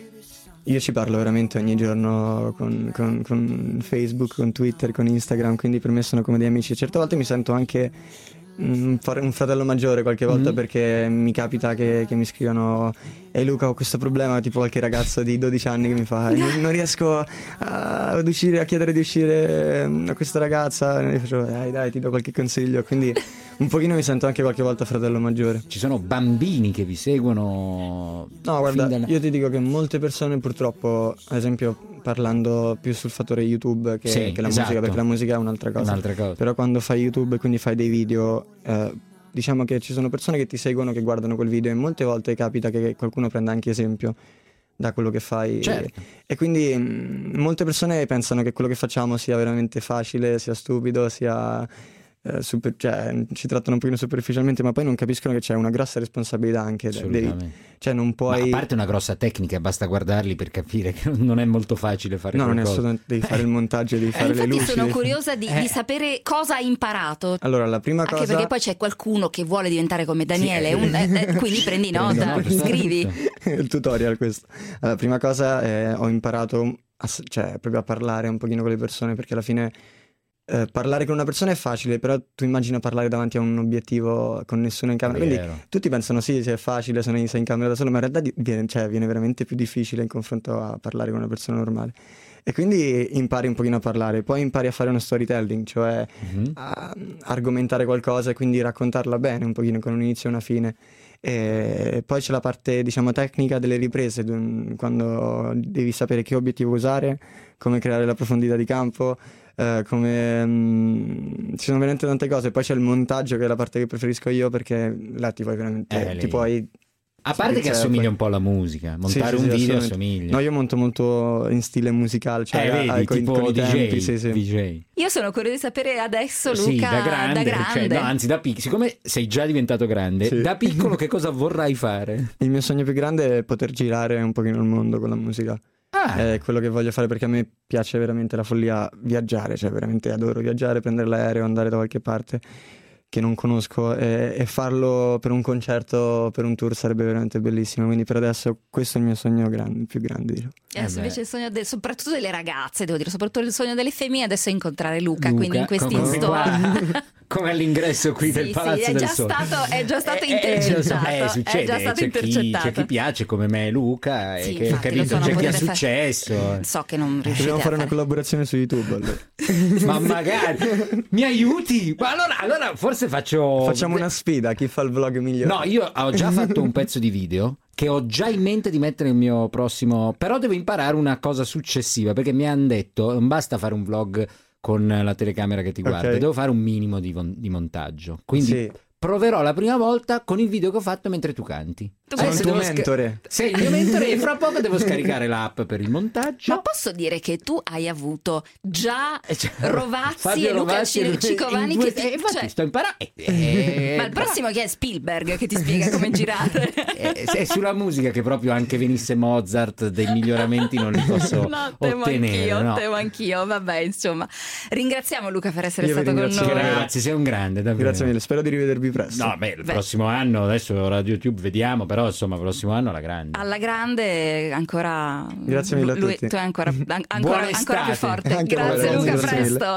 io ci parlo veramente ogni giorno con, con, con Facebook, con Twitter, con Instagram, quindi per me sono come dei amici. Certe volte mi sento anche mm, fare un fratello maggiore qualche volta, mm-hmm. perché mi capita che, che mi scrivano ehi Luca, ho questo problema, tipo qualche ragazzo di dodici anni che mi fa non, non riesco a, ad uscire, a chiedere di uscire a questa ragazza, e faccio dai dai ti do qualche consiglio, quindi un pochino mi sento anche qualche volta fratello maggiore. Ci sono bambini che vi seguono? No, guarda, dalla... io ti dico che molte persone purtroppo, ad esempio parlando più sul fattore YouTube che, sì, che la esatto. musica, perché la musica è un'altra cosa. un'altra cosa Però quando fai YouTube e quindi fai dei video, eh, diciamo che ci sono persone che ti seguono, che guardano quel video, e molte volte capita che qualcuno prenda anche esempio da quello che fai. Certo. E, e quindi mh, molte persone pensano che quello che facciamo sia veramente facile, sia stupido, sia eh, super, cioè ci trattano un pochino superficialmente, ma poi non capiscono che c'è una grossa responsabilità anche. Devi, cioè non puoi. Ma a parte una grossa tecnica, basta guardarli per capire che non è molto facile fare no, qualcosa. non è assolutamente, devi fare il montaggio, devi fare eh, le luci. Infatti sono devi... curiosa di, eh. di sapere cosa hai imparato. Allora, la prima Anche cosa. perché poi c'è qualcuno che vuole diventare come Daniele, sì, un, eh, eh, quindi prendi nota, nota, scrivi. Il tutorial questo. Allora, prima cosa eh, ho imparato a, cioè, proprio a parlare un pochino con le persone, perché alla fine eh, parlare con una persona è facile, però tu immagina parlare davanti a un obiettivo con nessuno in camera, quindi tutti pensano sì, se è facile, se sei in camera da solo, ma in realtà viene, cioè, viene veramente più difficile in confronto a parlare con una persona normale. E quindi impari un pochino a parlare, poi impari a fare uno storytelling, cioè mm-hmm. a argomentare qualcosa e quindi raccontarla bene, un pochino con un inizio e una fine. E poi c'è la parte, diciamo, tecnica delle riprese, quando devi sapere che obiettivo usare, come creare la profondità di campo, eh, come mh, ci sono veramente tante cose. Poi c'è il montaggio, che è la parte che preferisco io, perché là ti puoi veramente eh, ti puoi a parte che assomiglia un po' alla musica, montare sì, sì, un sì, video assomiglia. No, io monto molto in stile musicale, cioè eh, vedi, ai, tipo con i D J, tempi, sì, sì. D J. Io sono curiosa di sapere adesso, Luca, sì, da grande, da grande. Cioè, no, anzi da piccolo, siccome sei già diventato grande, sì. Da piccolo che cosa vorrai fare? Il mio sogno più grande è poter girare un pochino il mondo con la musica. Ah. È quello che voglio fare, perché a me piace veramente la follia, viaggiare, cioè veramente adoro viaggiare, prendere l'aereo, andare da qualche parte che non conosco, e, e farlo per un concerto, per un tour sarebbe veramente bellissimo. Quindi per adesso questo è il mio sogno grande, più grande, dirò. E adesso invece il sogno de- soprattutto delle ragazze, devo dire, soprattutto il sogno delle femmine adesso è incontrare Luca, Luca quindi in questi istanti come all'ingresso qui sì, del Palazzo sì, del già Sole. Stato, è già stato eh, intercettato. Eh, succede, è già stato c'è, intercettato. Chi, c'è chi piace come me Luca, sì, e che, infatti, capito, so, c'è chi ha fare... successo. So che non riuscite Dobbiamo a fare fare una collaborazione su YouTube, allora. Ma magari mi aiuti? Ma allora, allora forse faccio Facciamo una sfida, chi fa il vlog migliore. No, io ho già fatto un pezzo di video che ho già in mente di mettere nel mio prossimo, però devo imparare una cosa successiva, perché mi hanno detto non basta fare un vlog con la telecamera che ti guarda, okay. Devo fare un minimo di, di montaggio, quindi sì. Proverò la prima volta con il video che ho fatto mentre tu canti. Tu sei il tuo mentore. Sca- sei il mio mentore e fra poco devo scaricare l'app per il montaggio. Ma posso dire che tu hai avuto già cioè, Rovazzi Fabio e Luca Rovazzi Cicovani due, che ti, eh, infatti cioè... sto imparando eh, ma il prossimo chi è? Spielberg che ti spiega come girare. È, è sulla musica che proprio anche venisse Mozart dei miglioramenti non li posso no, temo ottenere anch'io, no. temo anch'io, vabbè, insomma. Ringraziamo Luca per essere Io stato con noi. Grazie, sei un grande, davvero. Grazie mille, spero di rivedervi presto. No, beh, il beh. prossimo anno, adesso Radio YouTube vediamo, però insomma, il prossimo anno alla grande. Alla grande ancora. Grazie mille a lui, tutti. Tu è ancora, an- ancora, ancora più forte. Anche grazie voi, Luca, grazie presto.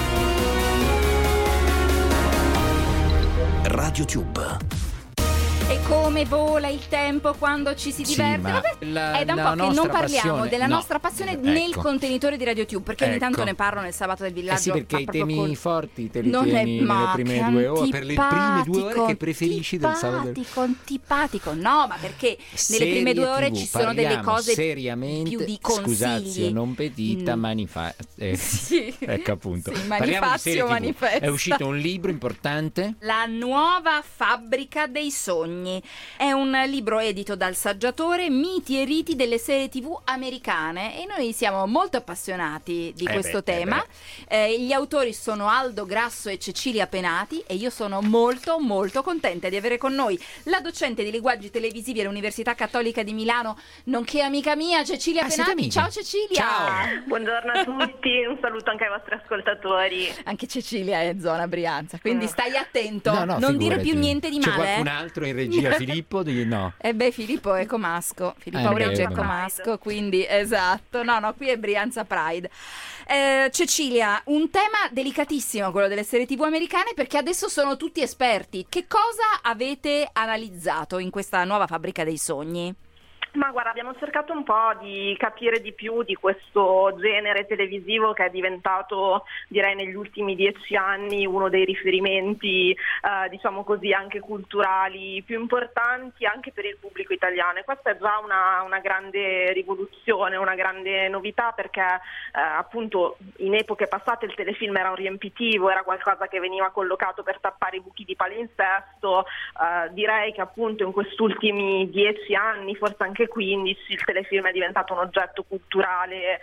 Radio Tube. E come vola il tempo quando ci si diverte. Sì, ma Vabbè, la- è da un la po' che non nostra parliamo passione- della no. nostra passione Ecco. nel contenitore di RadioTube, perché ogni tanto Ecco. ne parlo nel sabato del villaggio. Eh sì, perché ma i proprio temi col- forti te li Non è- tieni nelle ma prime che due ore, per le prime due ore antipatico, che preferisci del sabato. Antipatico, antipatico. No, ma perché nelle Serie prime due ore tivù, ci sono delle parliamo cose seriamente, più di consigli. scusazio, non petita, Mm. manifa- eh, Sì. ecco appunto. Sì, Parliamo di manifazio, serie tivù. manifesta. È uscito un libro importante. La nuova fabbrica dei sogni è un libro edito dal saggiatore Miti e riti delle serie tivù americane, e noi siamo molto appassionati di Eh questo beh, eh tema. Eh, gli autori sono Aldo Grasso e Cecilia Penati, e io sono molto molto contenta di avere con noi la docente di linguaggi televisivi all'Università Cattolica di Milano, nonché amica mia Cecilia Ah, siete Penati. amiche? Ciao Cecilia. Ciao. Buongiorno a tutti, un saluto anche ai vostri ascoltatori. Anche Cecilia è zona Brianza, quindi stai attento, No, no, non dire figurati. più niente di C'è male. qualcun eh? altro in regia? Filippo? Di... No. Eh beh, Filippo è comasco, Filippo Eh, Auregio beh, è vabbè. comasco, quindi esatto, no no, qui è Brianza Pride. Eh, Cecilia, un tema delicatissimo quello delle serie tivù americane, perché adesso sono tutti esperti. Che cosa avete analizzato in questa nuova fabbrica dei sogni? Ma guarda, abbiamo cercato un po' di capire di più di questo genere televisivo che è diventato, direi, negli ultimi dieci anni uno dei riferimenti, eh, diciamo così, anche culturali più importanti anche per il pubblico italiano. E questa è già una, una grande rivoluzione, una grande novità, perché eh, appunto in epoche passate il telefilm era un riempitivo, era qualcosa che veniva collocato per tappare i buchi di palinsesto. Eh, direi che appunto in questi ultimi dieci anni, forse anche quindici, il telefilm è diventato un oggetto culturale eh,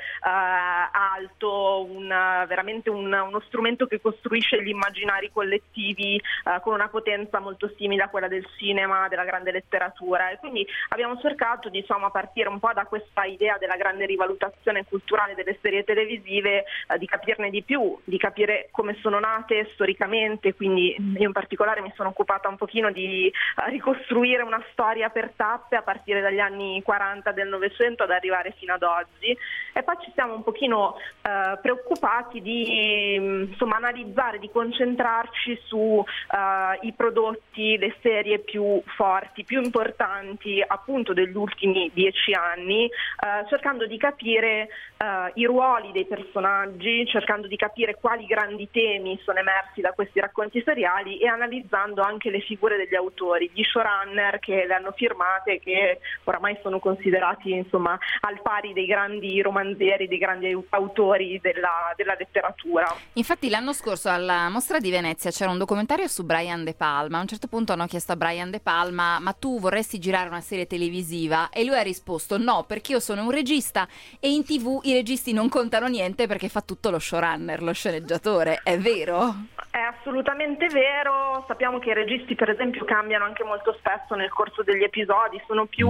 alto, un, veramente un, uno strumento che costruisce gli immaginari collettivi eh, con una potenza molto simile a quella del cinema, della grande letteratura. E quindi abbiamo cercato, diciamo, a partire un po' da questa idea della grande rivalutazione culturale delle serie televisive, eh, di capirne di più, di capire come sono nate storicamente. Quindi io in particolare mi sono occupata un pochino di eh, ricostruire una storia per tappe a partire dagli anni quaranta del Novecento ad arrivare fino ad oggi, e poi ci siamo un pochino eh, preoccupati di insomma analizzare, di concentrarci su eh, i prodotti, le serie più forti, più importanti appunto degli ultimi dieci anni, eh, cercando di capire eh, i ruoli dei personaggi, cercando di capire quali grandi temi sono emersi da questi racconti seriali, e analizzando anche le figure degli autori, gli showrunner che le hanno firmate, che oramai sono considerati insomma al pari dei grandi romanzieri, dei grandi autori della, della letteratura. Infatti l'anno scorso alla Mostra di Venezia c'era un documentario su Brian De Palma. A un certo punto hanno chiesto a Brian De Palma: ma tu vorresti girare una serie televisiva? E lui ha risposto: no, perché io sono un regista e in tivù i registi non contano niente, perché fa tutto lo showrunner, lo sceneggiatore. È vero? È assolutamente vero. Sappiamo che i registi, per esempio, cambiano anche molto spesso nel corso degli episodi, sono più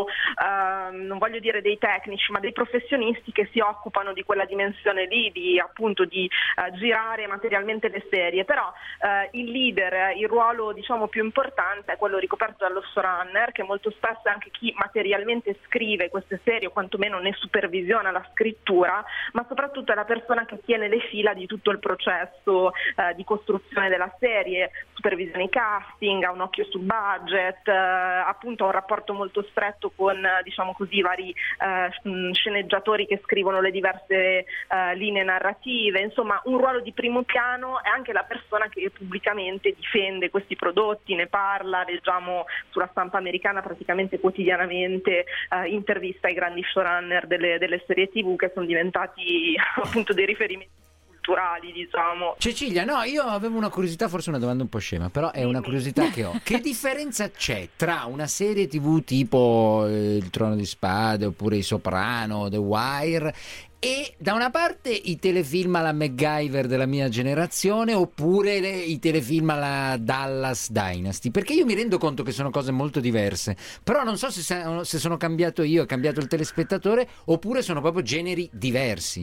eh, non voglio dire dei tecnici, ma dei professionisti che si occupano di quella dimensione lì, di appunto di eh, girare materialmente le serie. Però eh, il leader, il ruolo diciamo più importante è quello ricoperto dallo showrunner, che molto spesso è anche chi materialmente scrive queste serie o quantomeno ne supervisiona la scrittura, ma soprattutto è la persona che tiene le fila di tutto il processo eh, di costruzione della serie, supervisione i casting, ha un occhio sul budget, eh, appunto ha un rapporto molto stretto con eh, diciamo così vari eh, sceneggiatori che scrivono le diverse eh, linee narrative. Insomma, un ruolo di primo piano è anche la persona che pubblicamente difende questi prodotti, ne parla, leggiamo sulla stampa americana praticamente quotidianamente eh, interviste ai grandi showrunner delle, delle serie tivù, che sono diventati appunto dei riferimenti culturali, diciamo. Cecilia, no, io avevo una curiosità, forse una domanda un po' scema, però è una curiosità che ho. Che differenza c'è tra una serie tivù tipo eh, Il Trono di Spade, oppure I Soprano, The Wire, e da una parte i telefilm alla MacGyver della mia generazione, oppure le, i telefilm alla Dallas Dynasty? Perché io mi rendo conto che sono cose molto diverse, però non so se, se sono cambiato io, è cambiato il telespettatore, oppure sono proprio generi diversi.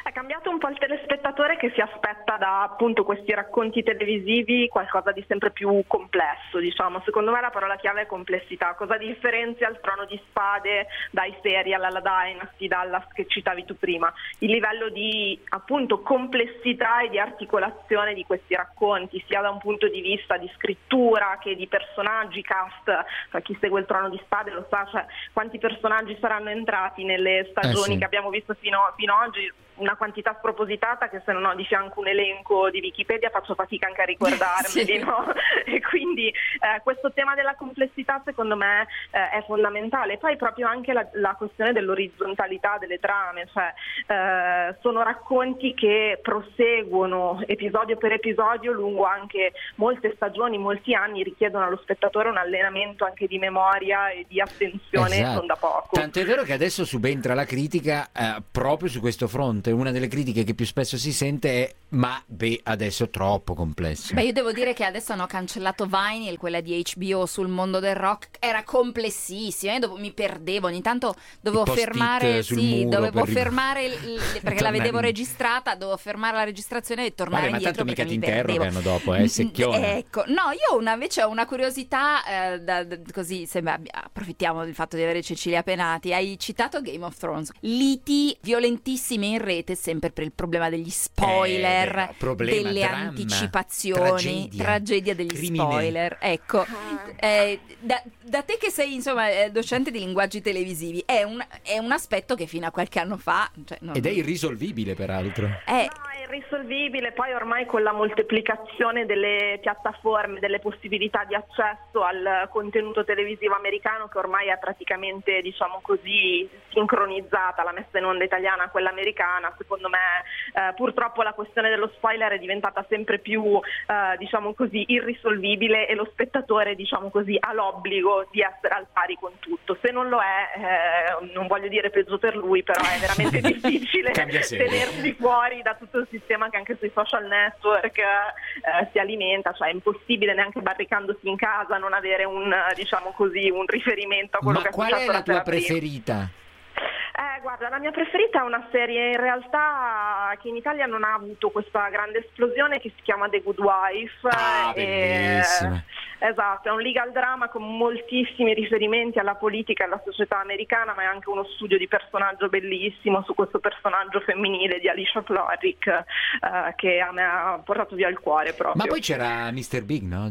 È cambiato un po' il telespettatore che si aspetta da appunto questi racconti televisivi qualcosa di sempre più complesso, diciamo. Secondo me la parola chiave è complessità. Cosa differenzia il Trono di Spade dai serial alla Dynasty, Dallas che citavi tu prima? Il livello di appunto complessità e di articolazione di questi racconti, sia da un punto di vista di scrittura che di personaggi, cast. Cioè, chi segue il Trono di Spade lo sa, cioè, quanti personaggi saranno entrati nelle stagioni eh sì. che abbiamo visto fino, fino ad oggi. Una quantità spropositata che se non ho di fianco un elenco di Wikipedia faccio fatica anche a ricordarmeli, sì. no? E quindi eh, questo tema della complessità secondo me eh, è fondamentale. Poi proprio anche la, la questione dell'orizzontalità delle trame, cioè eh, sono racconti che proseguono episodio per episodio lungo anche molte stagioni, molti anni, richiedono allo spettatore un allenamento anche di memoria e di attenzione esatto. non da poco. Tanto è vero che adesso subentra la critica eh, proprio su questo fronte. Una delle critiche che più spesso si sente è ma beh adesso è troppo complesso. Beh, io devo dire che adesso hanno cancellato Vinyl, quella di H B O sul mondo del rock, era complessissima, io dopo mi perdevo, ogni tanto dovevo fermare sì, dovevo fermare il, il, perché la vedevo registrata, dovevo fermare la registrazione e tornare Vabbè, indietro ma tanto perché mica mi ti interrogano dopo, eh, secchione. Ecco, no, io una, invece ho una curiosità eh, da, da, così sembra, approfittiamo del fatto di avere Cecilia Penati. Hai citato Game of Thrones, liti violentissime in rete sempre per il problema degli spoiler, eh, beh, problema, delle dramma, anticipazioni, tragedia, tragedia degli crimine. spoiler. Ecco, eh, da, da te che sei insomma docente di linguaggi televisivi, è un, è un aspetto che fino a qualche anno fa cioè, non... ed è irrisolvibile peraltro. Eh, no, è irrisolvibile. Poi ormai con la moltiplicazione delle piattaforme, delle possibilità di accesso al contenuto televisivo americano, che ormai è praticamente, diciamo così, sincronizzata la messa in onda italiana a quella americana, secondo me eh, purtroppo la questione dello spoiler è diventata sempre più eh, diciamo così irrisolvibile e lo spettatore, diciamo così, ha l'obbligo di essere al pari con tutto. Se non lo è, eh, non voglio dire peggio per lui, però è veramente difficile tenersi fuori da tutto il sistema che anche sui social network eh, si alimenta, cioè è impossibile neanche barricandosi in casa non avere un, diciamo così, un riferimento a quello Ma che è qual successo è la tua prima. preferita? Eh, guarda, la mia preferita è una serie in realtà che in Italia non ha avuto questa grande esplosione, che si chiama The Good Wife. Ah, bellissima. Esatto, è un legal drama con moltissimi riferimenti alla politica e alla società americana, ma è anche uno studio di personaggio bellissimo su questo personaggio femminile di Alicia Florrick eh, che a me ha portato via il cuore proprio. Ma poi c'era mister Big, no?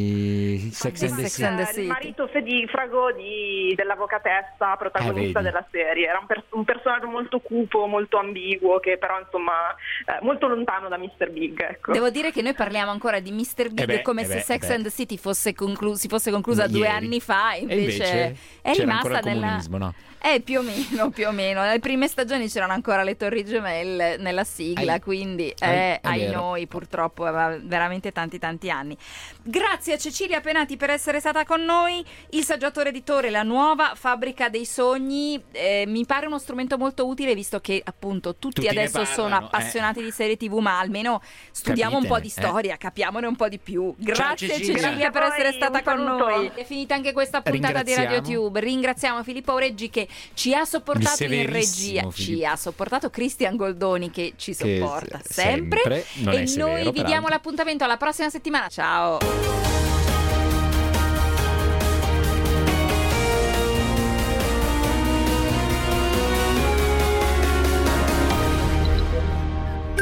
Di Sex and the City. Eh, il marito fedifrago di, dell'avvocatessa protagonista ah, della serie. Era un, per, un personaggio molto cupo, molto ambiguo, che però insomma eh, molto lontano da mister Big, ecco. Devo dire che noi parliamo ancora di mister Big eh beh, come eh se beh, Sex eh and the City fosse conclu- si fosse conclusa Ieri. due anni fa, invece, invece è c'era rimasta ancora il nella comunismo, no? Eh, più o meno, più o meno. Nelle prime stagioni c'erano ancora le Torri Gemelle nella sigla, ai, quindi ai, eh, ai vero. noi purtroppo aveva veramente tanti tanti anni. Grazie a Cecilia Penati per essere stata con noi. Il Saggiatore Editore, la nuova fabbrica dei sogni, eh, mi pare uno strumento molto utile, visto che appunto tutti, Tutti adesso ne sono parlano, appassionati eh. di serie tv, ma almeno studiamo Capitene, un po' di eh. storia, capiamone un po' di più. Grazie Cecilia. Cecilia per Grazie a essere voi, stata un con saluto. noi. È finita anche questa puntata di Ringraziamo. RadioTube. Ringraziamo Filippo Aureggi che ci ha sopportato in Severissimo, regia, Filippo. ci ha sopportato Cristian Goldoni che ci Che sopporta s- sempre, sempre, non e è severo, noi vi diamo peraltro. l'appuntamento alla prossima settimana. Ciao.